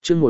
chương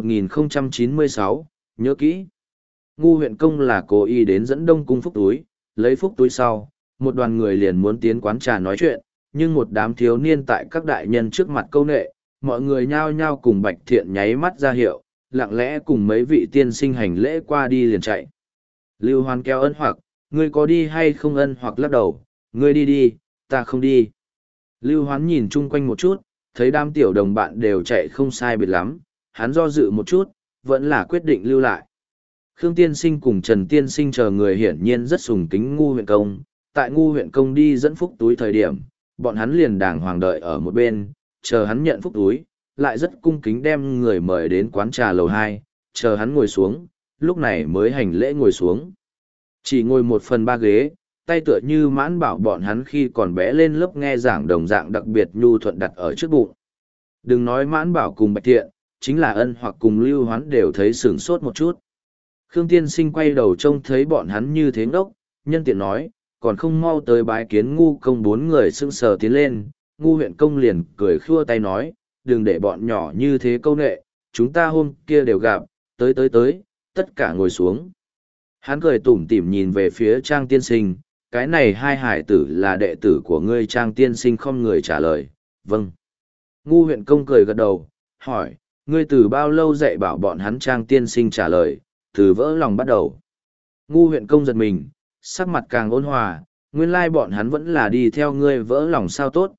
1096, nhớ kỹ. Ngu huyện công là cố ý đến dẫn Đông Cung phúc túi, lấy phúc túi sau, một đoàn người liền muốn tiến quán trà nói chuyện, nhưng một đám thiếu niên tại các đại nhân trước mặt câu nệ, mọi người nhao nhao cùng Bạch Thiện nháy mắt ra hiệu, lặng lẽ cùng mấy vị tiên sinh hành lễ qua đi liền chạy. Lưu Hoan kéo Ân Hoặc, ngươi có đi hay không? Ân Hoặc lắc đầu, ngươi đi đi, ta không đi. Lưu Hoán nhìn chung quanh một chút, thấy đám tiểu đồng bạn đều chạy không sai biệt lắm, hắn do dự một chút, vẫn là quyết định lưu lại. Khương Tiên Sinh cùng Trần Tiên Sinh chờ người hiển nhiên rất sùng kính Ngu huyện công, tại Ngu huyện công đi dẫn phúc túi thời điểm, bọn hắn liền đàng hoàng đợi ở một bên, chờ hắn nhận phúc túi, lại rất cung kính đem người mời đến quán trà lầu 2, chờ hắn ngồi xuống, lúc này mới hành lễ ngồi xuống. Chỉ ngồi 1/3 ghế, tay tựa như Mãn Bảo bọn hắn khi còn bé lên lớp nghe giảng đồng dạng đặc biệt nhu thuận đặt ở trước bụng. Đừng nói Mãn Bảo cùng Bạch Thiện, chính là Ân Hoặc cùng Lưu Hoán đều thấy sửng sốt một chút. Khương Tiên Sinh quay đầu trông thấy bọn hắn như thế ngốc, nhân tiện nói, còn không mau tới bái kiến Ngu công. 4 người sững sờ tiến lên, Ngu huyện công liền cười khua tay nói, đừng để bọn nhỏ như thế câu nệ, chúng ta hôm kia đều gặp, tới, tất cả ngồi xuống. Hắn cười tủm tỉm nhìn về phía Trang Tiên Sinh, cái này hai hải tử là đệ tử của ngươi. Trang Tiên Sinh không người trả lời, vâng. Ngu huyện công cười gật đầu, hỏi, ngươi từ bao lâu dạy bảo bọn hắn? Trang Tiên Sinh trả lời, từ vỡ lòng bắt đầu. Ngu huyện công giật mình, sắc mặt càng ôn hòa, nguyên lai bọn hắn vẫn là đi theo ngươi vỡ lòng sao? Tốt,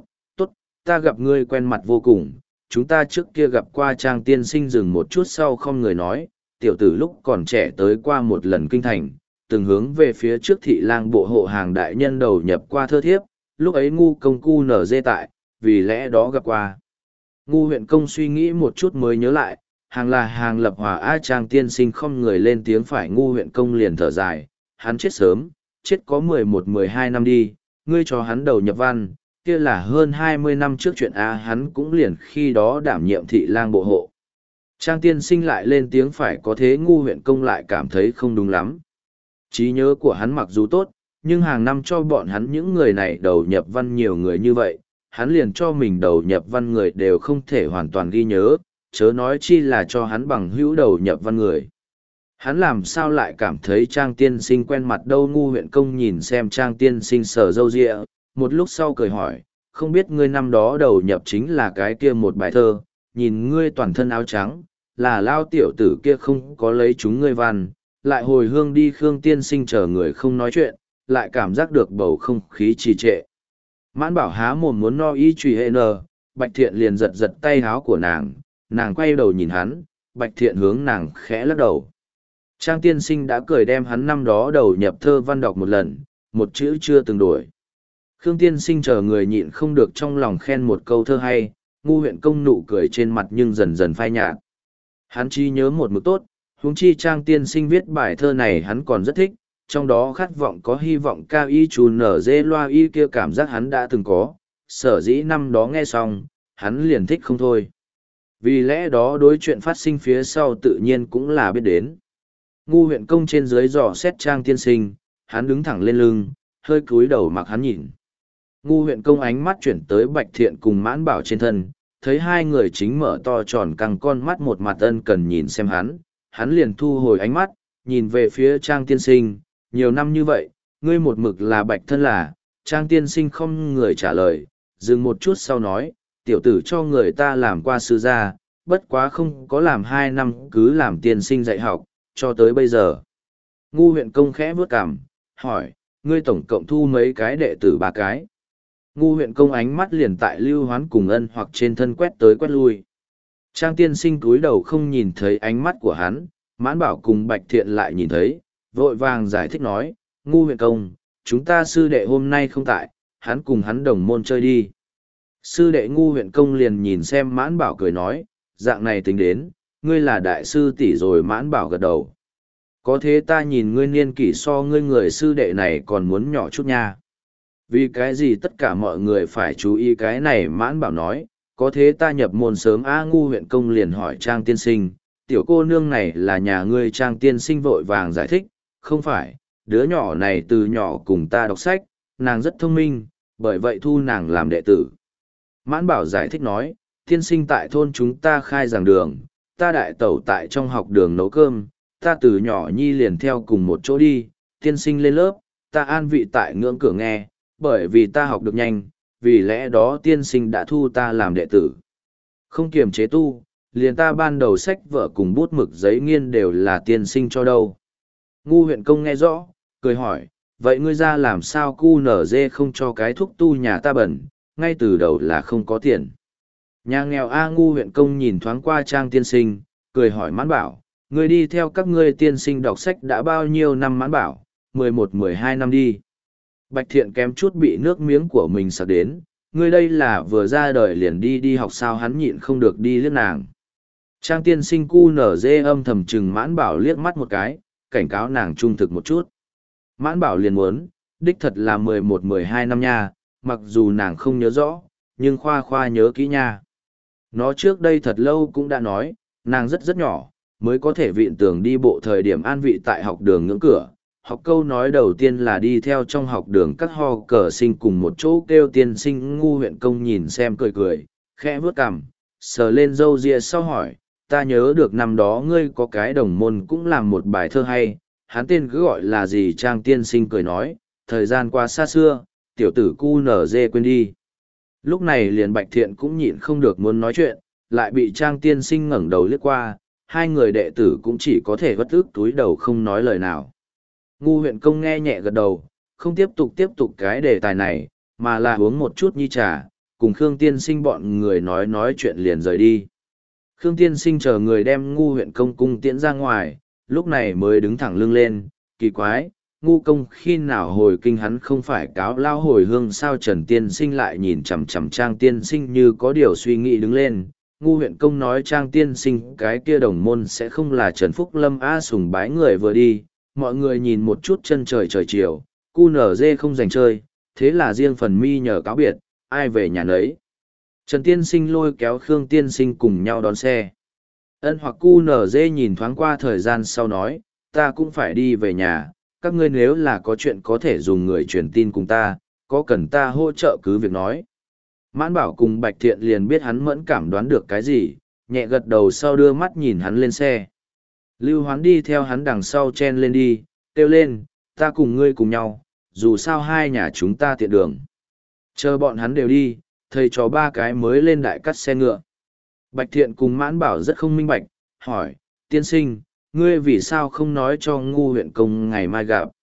ta gặp ngươi quen mặt vô cùng, chúng ta trước kia gặp qua. Trang Tiên Sinh dừng một chút sau không người nói, tiểu tử lúc còn trẻ tới qua một lần kinh thành, từng hướng về phía trước thị lang bộ hộ hàng đại nhân đầu nhập qua thơ thiếp, lúc ấy Ngu công cu nở dê tại, vì lẽ đó gặp qua. Ngu huyện công suy nghĩ một chút mới nhớ lại, hàng là hàng lập hòa. Trang Tiên Sinh không người lên tiếng phải. Ngu huyện công liền thở dài, hắn chết sớm, chết có 11-12 năm đi, ngươi cho hắn đầu nhập văn, kia là hơn 20 năm trước chuyện. Hắn cũng liền khi đó đảm nhiệm thị lang bộ hộ. Trang Tiên Sinh lại lên tiếng phải. Có thế Ngu huyện công lại cảm thấy không đúng lắm. Trí nhớ của hắn mặc dù tốt, nhưng hàng năm cho bọn hắn những người này đầu nhập văn nhiều người như vậy, hắn liền cho mình đầu nhập văn người đều không thể hoàn toàn ghi nhớ, chớ nói chi là cho hắn bằng hữu đầu nhập văn người. Hắn làm sao lại cảm thấy Trang Tiên Sinh quen mặt đâu? Ngu huyện công nhìn xem Trang Tiên Sinh sờ râu ria, một lúc sau cười hỏi, không biết ngươi năm đó đầu nhập chính là cái kia một bài thơ, nhìn ngươi toàn thân áo trắng, là lao tiểu tử kia không có lấy chúng ngươi văn, lại hồi hương đi. Khương Tiên Sinh chờ người không nói chuyện, lại cảm giác được bầu không khí trì trệ. Mãn Bảo há mồm muốn no y truy hệ nờ, Bạch Thiện liền giật giật tay háo của nàng quay đầu nhìn hắn, Bạch Thiện hướng nàng khẽ lắc đầu. Trang Tiên Sinh đã cười đem hắn năm đó đầu nhập thơ văn đọc một lần, một chữ chưa từng đổi. Khương Tiên Sinh chờ người nhịn không được trong lòng khen một câu thơ hay. Ngu huyện công nụ cười trên mặt nhưng dần dần phai nhạt. Hắn chỉ nhớ một mực tốt, huống chi Trang Tiên Sinh viết bài thơ này hắn còn rất thích, trong đó khát vọng có hy vọng cao y chú nở dê loa y kia cảm giác hắn đã từng có, sở dĩ năm đó nghe xong, hắn liền thích không thôi. Vì lẽ đó đối chuyện phát sinh phía sau tự nhiên cũng là biết đến. Ngu huyện công trên dưới dò xét Trang Tiên Sinh, hắn đứng thẳng lên lưng, hơi cúi đầu mặc hắn nhìn. Ngu huyện công ánh mắt chuyển tới Bạch Thiện cùng Mãn Bảo trên thân, thấy hai người chính mở to tròn căng con mắt một mặt ân cần nhìn xem hắn liền thu hồi ánh mắt, nhìn về phía Trang Tiên Sinh, nhiều năm như vậy, ngươi một mực là Bạch thân là. Trang Tiên Sinh không người trả lời, dừng một chút sau nói, tiểu tử cho người ta làm qua sư gia, bất quá không có làm 2 năm cứ làm tiên sinh dạy học, cho tới bây giờ. Ngu huyện công khẽ vướt cằm, hỏi, ngươi tổng cộng thu mấy cái đệ tử? 3 cái. Ngu huyện công ánh mắt liền tại Lưu Hoán cùng Ân Hoặc trên thân quét tới quét lui. Trang Tiên Sinh cúi đầu không nhìn thấy ánh mắt của hắn, Mãn Bảo cùng Bạch Thiện lại nhìn thấy, vội vàng giải thích nói, Ngu huyện công, chúng ta sư đệ hôm nay không tại, hắn cùng hắn đồng môn chơi đi. Sư đệ Ngu huyện công liền nhìn xem Mãn Bảo cười nói, dạng này tính đến, ngươi là đại sư tỷ rồi. Mãn Bảo gật đầu. Có thế ta nhìn ngươi niên kỷ so ngươi người sư đệ này còn muốn nhỏ chút nha. Vì cái gì tất cả mọi người phải chú ý cái này? Mãn Bảo nói, có thế ta nhập môn sớm. Ngu huyện công liền hỏi Trang Tiên Sinh, tiểu cô nương này là nhà ngươi? Trang Tiên Sinh vội vàng giải thích, không phải, đứa nhỏ này từ nhỏ cùng ta đọc sách, nàng rất thông minh, bởi vậy thu nàng làm đệ tử. Mãn Bảo giải thích nói, tiên sinh tại thôn chúng ta khai giảng đường, ta đại tẩu tại trong học đường nấu cơm, ta từ nhỏ nhi liền theo cùng một chỗ đi, tiên sinh lên lớp, ta an vị tại ngưỡng cửa nghe, bởi vì ta học được nhanh, vì lẽ đó tiên sinh đã thu ta làm đệ tử. Không kiềm chế tu, liền ta ban đầu sách vở cùng bút mực giấy nghiên đều là tiên sinh cho đâu. Ngu huyện công nghe rõ, cười hỏi, vậy ngươi ra làm sao cu nở dê không cho cái thuốc tu nhà ta bẩn, ngay từ đầu là không có tiền. Nhà nghèo A Ngu huyện công nhìn thoáng qua Trang tiên sinh, cười hỏi Mãn Bảo, ngươi đi theo các ngươi tiên sinh đọc sách đã bao nhiêu năm? Mãn Bảo, 11-12 năm đi. Bạch Thiện kém chút bị nước miếng của mình sặc đến, ngươi đây là vừa ra đời liền đi học sao? Hắn nhịn không được đi liếc nàng. Trang tiên sinh cu nở dê âm thầm chừng Mãn Bảo liếc mắt một cái, cảnh cáo nàng trung thực một chút. Mãn Bảo liền muốn, đích thật là 11-12 năm nha, mặc dù nàng không nhớ rõ, nhưng khoa khoa nhớ kỹ nha. Nó trước đây thật lâu cũng đã nói, nàng rất nhỏ, mới có thể vịn tường đi bộ thời điểm an vị tại học đường ngưỡng cửa. Học câu nói đầu tiên là đi theo trong học đường các ho cờ sinh cùng một chỗ kêu tiên sinh. Ngu huyện công nhìn xem cười, khẽ vướt cằm, sờ lên râu ria sau hỏi, ta nhớ được năm đó ngươi có cái đồng môn cũng làm một bài thơ hay, hắn tên cứ gọi là gì? Trang tiên sinh cười nói, thời gian qua xa xưa, tiểu tử cu nở dê quên đi. Lúc này liền Bạch Thiện cũng nhịn không được muốn nói chuyện, lại bị Trang tiên sinh ngẩng đầu liếc qua, hai người đệ tử cũng chỉ có thể vất ức túi đầu không nói lời nào. Ngu huyện công nghe nhẹ gật đầu, không tiếp tục cái đề tài này, mà là uống một chút nhi trà, cùng Khương tiên sinh bọn người nói chuyện liền rời đi. Khương tiên sinh chờ người đem Ngu huyện công cung tiễn ra ngoài, lúc này mới đứng thẳng lưng lên, kỳ quái, Ngu công khi nào hồi kinh hắn không phải cáo lao hồi hương sao? Trần tiên sinh lại nhìn chằm chằm Trang tiên sinh như có điều suy nghĩ đứng lên. Ngu huyện công nói Trang tiên sinh cái kia đồng môn sẽ không là Trần Phúc Lâm a? Sùng bái người vừa đi, mọi người nhìn một chút chân trời chiều, cu nở dê không dành chơi, thế là riêng phần mi nhờ cáo biệt, ai về nhà nấy. Trần tiên sinh lôi kéo Khương tiên sinh cùng nhau đón xe. Ân hoặc cu nở dê nhìn thoáng qua thời gian sau nói, ta cũng phải đi về nhà, các ngươi nếu là có chuyện có thể dùng người truyền tin cùng ta, có cần ta hỗ trợ cứ việc nói. Mãn Bảo cùng Bạch Thiện liền biết hắn mẫn cảm đoán được cái gì, nhẹ gật đầu sau đưa mắt nhìn hắn lên xe. Lưu Hoán đi theo hắn đằng sau chen lên đi, kêu lên, ta cùng ngươi cùng nhau, dù sao hai nhà chúng ta tiện đường. Chờ bọn hắn đều đi, thầy trò ba cái mới lên đại cắt xe ngựa. Bạch Thiện cùng Mãn Bảo rất không minh bạch, hỏi, tiên sinh, ngươi vì sao không nói cho Ngu huyện công ngày mai gặp?